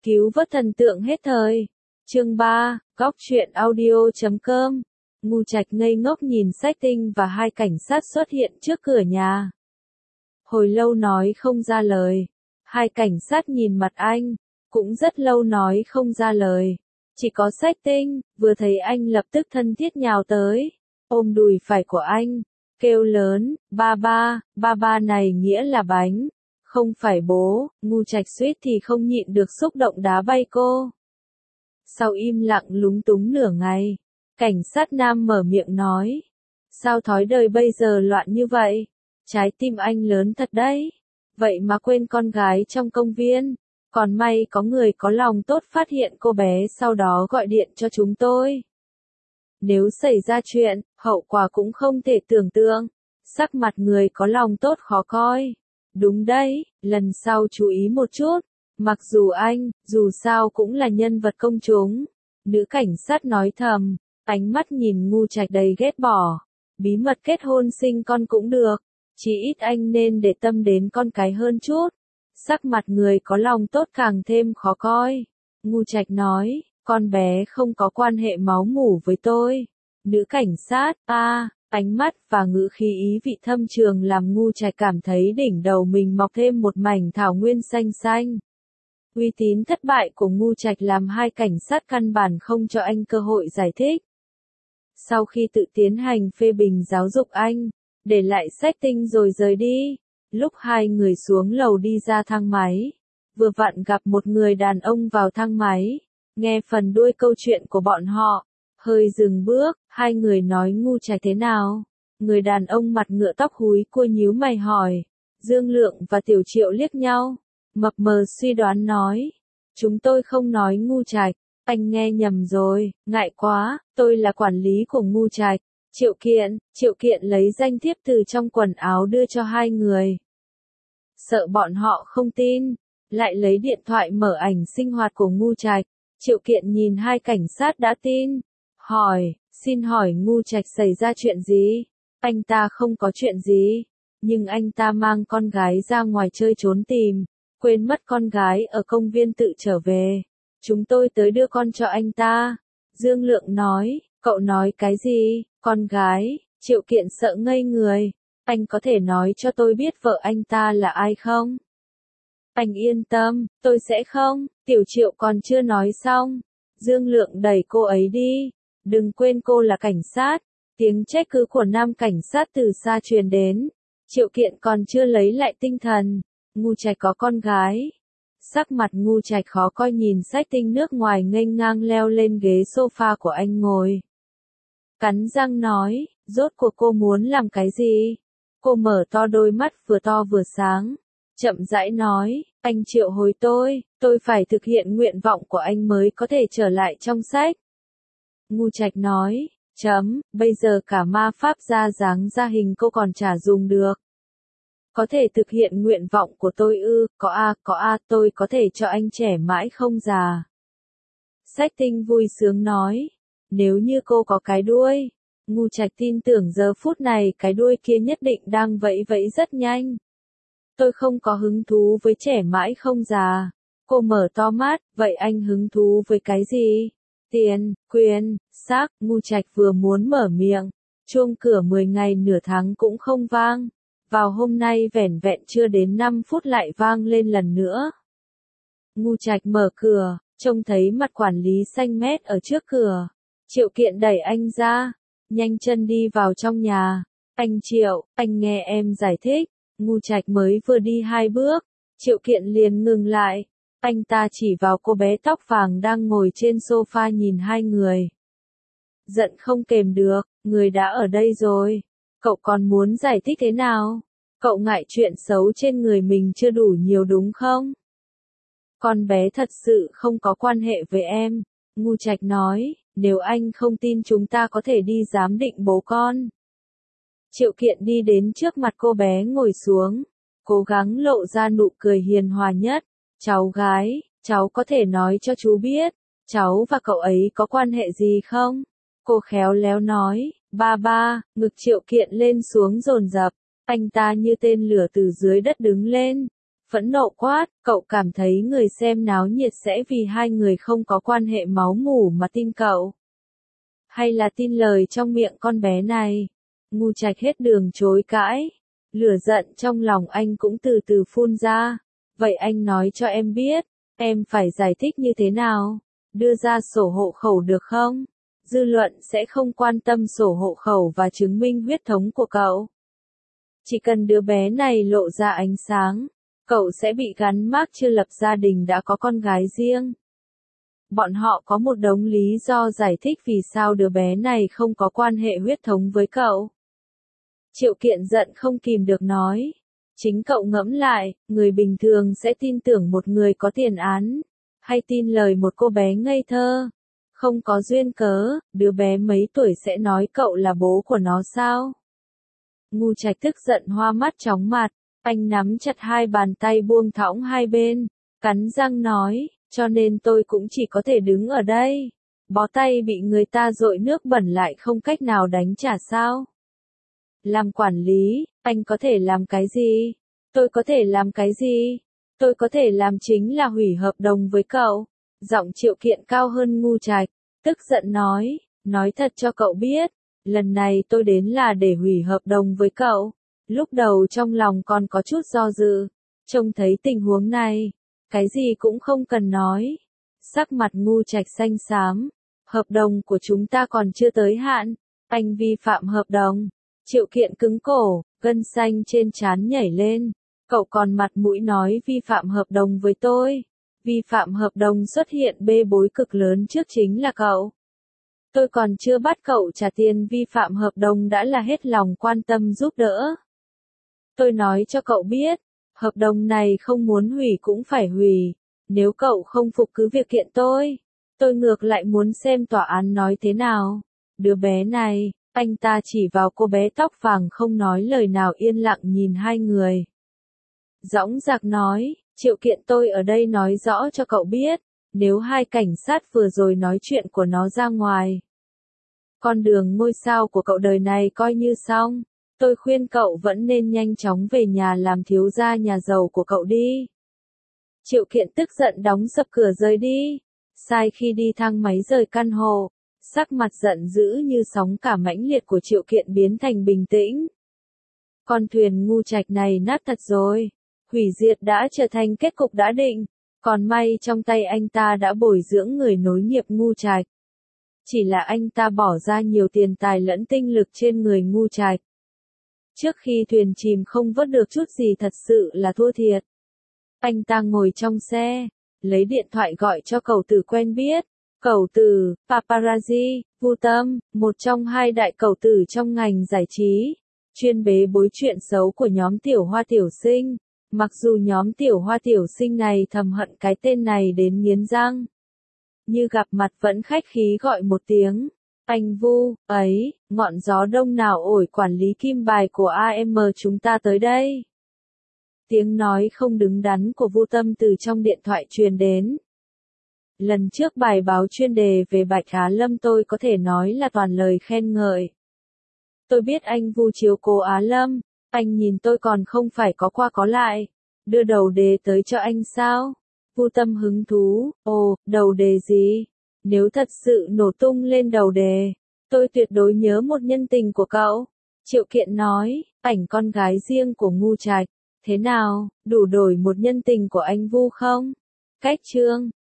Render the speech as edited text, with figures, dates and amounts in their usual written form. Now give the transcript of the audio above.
Cứu vớt thần tượng hết thời. Chương 3, Góc truyện audio.com. Ngu Trạch ngây ngốc nhìn Sách Tinh và hai cảnh sát xuất hiện trước cửa nhà. Hồi lâu nói không ra lời. Hai cảnh sát nhìn mặt anh, cũng rất lâu nói không ra lời. Chỉ có Sách Tinh, vừa thấy anh lập tức thân thiết nhào tới, ôm đùi phải của anh, kêu lớn, ba ba này nghĩa là bánh, không phải bố. Ngu Trạch suýt thì không nhịn được xúc động đá bay cô. Sau im lặng lúng túng nửa ngày, cảnh sát nam mở miệng nói, sao thói đời bây giờ loạn như vậy, trái tim anh lớn thật đấy, vậy mà quên con gái trong công viên, còn may có người có lòng tốt phát hiện cô bé sau đó gọi điện cho chúng tôi. Nếu xảy ra chuyện, hậu quả cũng không thể tưởng tượng, sắc mặt người có lòng tốt khó coi. Đúng đấy, lần sau chú ý một chút. Mặc dù anh, dù sao cũng là nhân vật công chúng. Nữ cảnh sát nói thầm, ánh mắt nhìn Ngu Trạch đầy ghét bỏ. Bí mật kết hôn sinh con cũng được, chỉ ít anh nên để tâm đến con cái hơn chút. Sắc mặt người có lòng tốt càng thêm khó coi. Ngu Trạch nói, con bé không có quan hệ máu mủ với tôi. Nữ cảnh sát, ánh mắt và ngữ khí ý vị thâm trường làm Ngu Trạch cảm thấy đỉnh đầu mình mọc thêm một mảnh thảo nguyên xanh xanh. Uy tín thất bại của Ngu Trạch làm hai cảnh sát căn bản không cho anh cơ hội giải thích. Sau khi tự tiến hành phê bình giáo dục anh, để lại Sách Tinh rồi rời đi, lúc hai người xuống lầu đi ra thang máy, vừa vặn gặp một người đàn ông vào thang máy, nghe phần đuôi câu chuyện của bọn họ, hơi dừng bước, hai người nói Ngu Trạch thế nào? Người đàn ông mặt ngựa tóc húi cua nhíu mày hỏi. Dương Lượng và Tiểu Triệu liếc nhau, mập mờ suy đoán nói, chúng tôi không nói Ngu Trạch, anh nghe nhầm rồi, ngại quá, tôi là quản lý của Ngu Trạch. Triệu Kiện lấy danh thiếp từ trong quần áo đưa cho hai người. Sợ bọn họ không tin, lại lấy điện thoại mở ảnh sinh hoạt của Ngu Trạch. Triệu Kiện nhìn hai cảnh sát đã tin, hỏi, xin hỏi Ngu Trạch xảy ra chuyện gì? Anh ta không có chuyện gì, nhưng anh ta mang con gái ra ngoài chơi trốn tìm, quên mất con gái ở công viên tự trở về. Chúng tôi tới đưa con cho anh ta. Dương Lượng nói, cậu nói cái gì, con gái? Triệu Kiện sợ ngây người, anh có thể nói cho tôi biết vợ anh ta là ai không? Anh yên tâm, tôi sẽ không. Tiểu Triệu còn chưa nói xong, Dương Lượng đẩy cô ấy đi. Đừng quên cô là cảnh sát. Tiếng trách cứ của nam cảnh sát từ xa truyền đến. Triệu Kiện còn chưa lấy lại tinh thần. Ngu Trạch có con gái. Sắc mặt Ngu Trạch khó coi nhìn Sách Tinh nước ngoài nghênh ngang leo lên ghế sofa của anh ngồi. Cắn răng nói, rốt cuộc cô muốn làm cái gì? Cô mở to đôi mắt vừa to vừa sáng. Chậm rãi nói, anh triệu hồi tôi phải thực hiện nguyện vọng của anh mới có thể trở lại trong sách. Ngu Trạch nói, bây giờ cả ma pháp ra dáng ra hình cô còn chả dùng được. Có thể thực hiện nguyện vọng của tôi ư? Có tôi có thể cho anh trẻ mãi không già. Sách Tinh vui sướng nói, nếu như cô có cái đuôi. Ngu Trạch tin tưởng giờ phút này cái đuôi kia nhất định đang vẫy vẫy rất nhanh. Tôi không có hứng thú với trẻ mãi không già. Cô mở to mắt, vậy anh hứng thú với cái gì? Tiền, quyền, sắc. Ngu Trạch vừa muốn mở miệng, chuông cửa 10 ngày nửa tháng cũng không vang. Vào hôm nay vẻn vẹn chưa đến 5 phút lại vang lên lần nữa. Ngu Trạch mở cửa, trông thấy mặt quản lý xanh mét ở trước cửa. Triệu Kiện đẩy anh ra, nhanh chân đi vào trong nhà. Anh Triệu, anh nghe em giải thích. Ngu Trạch mới vừa đi 2 bước, Triệu Kiện liền ngừng lại. Anh ta chỉ vào cô bé tóc vàng đang ngồi trên sofa nhìn hai người. Giận không kềm được, người đã ở đây rồi. Cậu còn muốn giải thích thế nào? Cậu ngại chuyện xấu trên người mình chưa đủ nhiều đúng không? Con bé thật sự không có quan hệ với em. Ngu Trạch nói, nếu anh không tin chúng ta có thể đi giám định bố con. Triệu Kiện đi đến trước mặt cô bé ngồi xuống, cố gắng lộ ra nụ cười hiền hòa nhất. Cháu gái, cháu có thể nói cho chú biết, cháu và cậu ấy có quan hệ gì không? Cô khéo léo nói, ba, ngực Triệu Kiện lên xuống dồn dập, anh ta như tên lửa từ dưới đất đứng lên, phẫn nộ quát, cậu cảm thấy người xem náo nhiệt sẽ vì hai người không có quan hệ máu mủ mà tin cậu? Hay là tin lời trong miệng con bé này? Ngu Trạch hết đường chối cãi. Lửa giận trong lòng anh cũng từ từ phun ra. Vậy anh nói cho em biết, em phải giải thích như thế nào? Đưa ra sổ hộ khẩu được không? Dư luận sẽ không quan tâm sổ hộ khẩu và chứng minh huyết thống của cậu. Chỉ cần đứa bé này lộ ra ánh sáng, cậu sẽ bị gắn mác chưa lập gia đình đã có con gái riêng. Bọn họ có một đống lý do giải thích vì sao đứa bé này không có quan hệ huyết thống với cậu. Triệu Kiện giận không kìm được nói. Chính cậu ngẫm lại, người bình thường sẽ tin tưởng một người có tiền án, hay tin lời một cô bé ngây thơ. Không có duyên cớ, đứa bé mấy tuổi sẽ nói cậu là bố của nó sao? Ngu Trạch tức giận hoa mắt chóng mặt, anh nắm chặt hai bàn tay buông thõng hai bên, cắn răng nói, cho nên tôi cũng chỉ có thể đứng ở đây. Bó tay bị người ta dội nước bẩn lại không cách nào đánh trả sao? Làm quản lý, anh có thể làm cái gì? Tôi có thể làm cái gì? Tôi có thể làm chính là hủy hợp đồng với cậu. Giọng Triệu Kiện cao hơn Ngu Trạch, tức giận nói thật cho cậu biết, lần này tôi đến là để hủy hợp đồng với cậu. Lúc đầu trong lòng còn có chút do dự, trông thấy tình huống này, cái gì cũng không cần nói. Sắc mặt Ngu Trạch xanh xám, hợp đồng của chúng ta còn chưa tới hạn, anh vi phạm hợp đồng. Triệu Kiện cứng cổ, gân xanh trên trán nhảy lên, cậu còn mặt mũi nói vi phạm hợp đồng với tôi. Vi phạm hợp đồng xuất hiện bê bối cực lớn trước chính là cậu. Tôi còn chưa bắt cậu trả tiền vi phạm hợp đồng đã là hết lòng quan tâm giúp đỡ. Tôi nói cho cậu biết, hợp đồng này không muốn hủy cũng phải hủy, nếu cậu không phục cứ việc kiện tôi ngược lại muốn xem tòa án nói thế nào. Đứa bé này, anh ta chỉ vào cô bé tóc vàng không nói lời nào yên lặng nhìn hai người. Dõng dạc nói, Triệu Kiện tôi ở đây nói rõ cho cậu biết, nếu hai cảnh sát vừa rồi nói chuyện của nó ra ngoài, con đường ngôi sao của cậu đời này coi như xong. Tôi khuyên cậu vẫn nên nhanh chóng về nhà làm thiếu gia nhà giàu của cậu đi. Triệu Kiện tức giận đóng sập cửa rời đi. Sai khi đi thang máy rời căn hộ, sắc mặt giận dữ như sóng cả mãnh liệt của Triệu Kiện biến thành bình tĩnh. Con thuyền Ngu Trạch này nát thật rồi. Hủy diệt đã trở thành kết cục đã định. Còn may trong tay anh ta đã bồi dưỡng người nối nghiệp Ngu Trạch. Chỉ là anh ta bỏ ra nhiều tiền tài lẫn tinh lực trên người Ngu Trạch. Trước khi thuyền chìm không vớt được chút gì thật sự là thua thiệt. Anh ta ngồi trong xe, lấy điện thoại gọi cho cẩu tử quen biết. Cẩu tử, paparazzi, Vu Tâm, một trong hai đại cẩu tử trong ngành giải trí, chuyên bế bối chuyện xấu của nhóm Tiểu Hoa Tiểu Sinh. Mặc dù nhóm Tiểu Hoa Tiểu Sinh này thầm hận cái tên này đến nghiến răng, như gặp mặt vẫn khách khí gọi một tiếng. Anh Vu, ấy, ngọn gió đông nào ổi quản lý kim bài của AM chúng ta tới đây. Tiếng nói không đứng đắn của Vu Tâm từ trong điện thoại truyền đến. Lần trước bài báo chuyên đề về Bạch Á Lâm tôi có thể nói là toàn lời khen ngợi. Tôi biết anh Vu chiếu cố Á Lâm, anh nhìn tôi còn không phải có qua có lại. Đưa đầu đề tới cho anh sao? Vu Tâm hứng thú, ồ, đầu đề gì? Nếu thật sự nổ tung lên đầu đề, tôi tuyệt đối nhớ một nhân tình của cậu. Triệu Kiện nói, ảnh con gái riêng của Ngu Trạch. Thế nào, đủ đổi một nhân tình của anh Vu không? Cách chương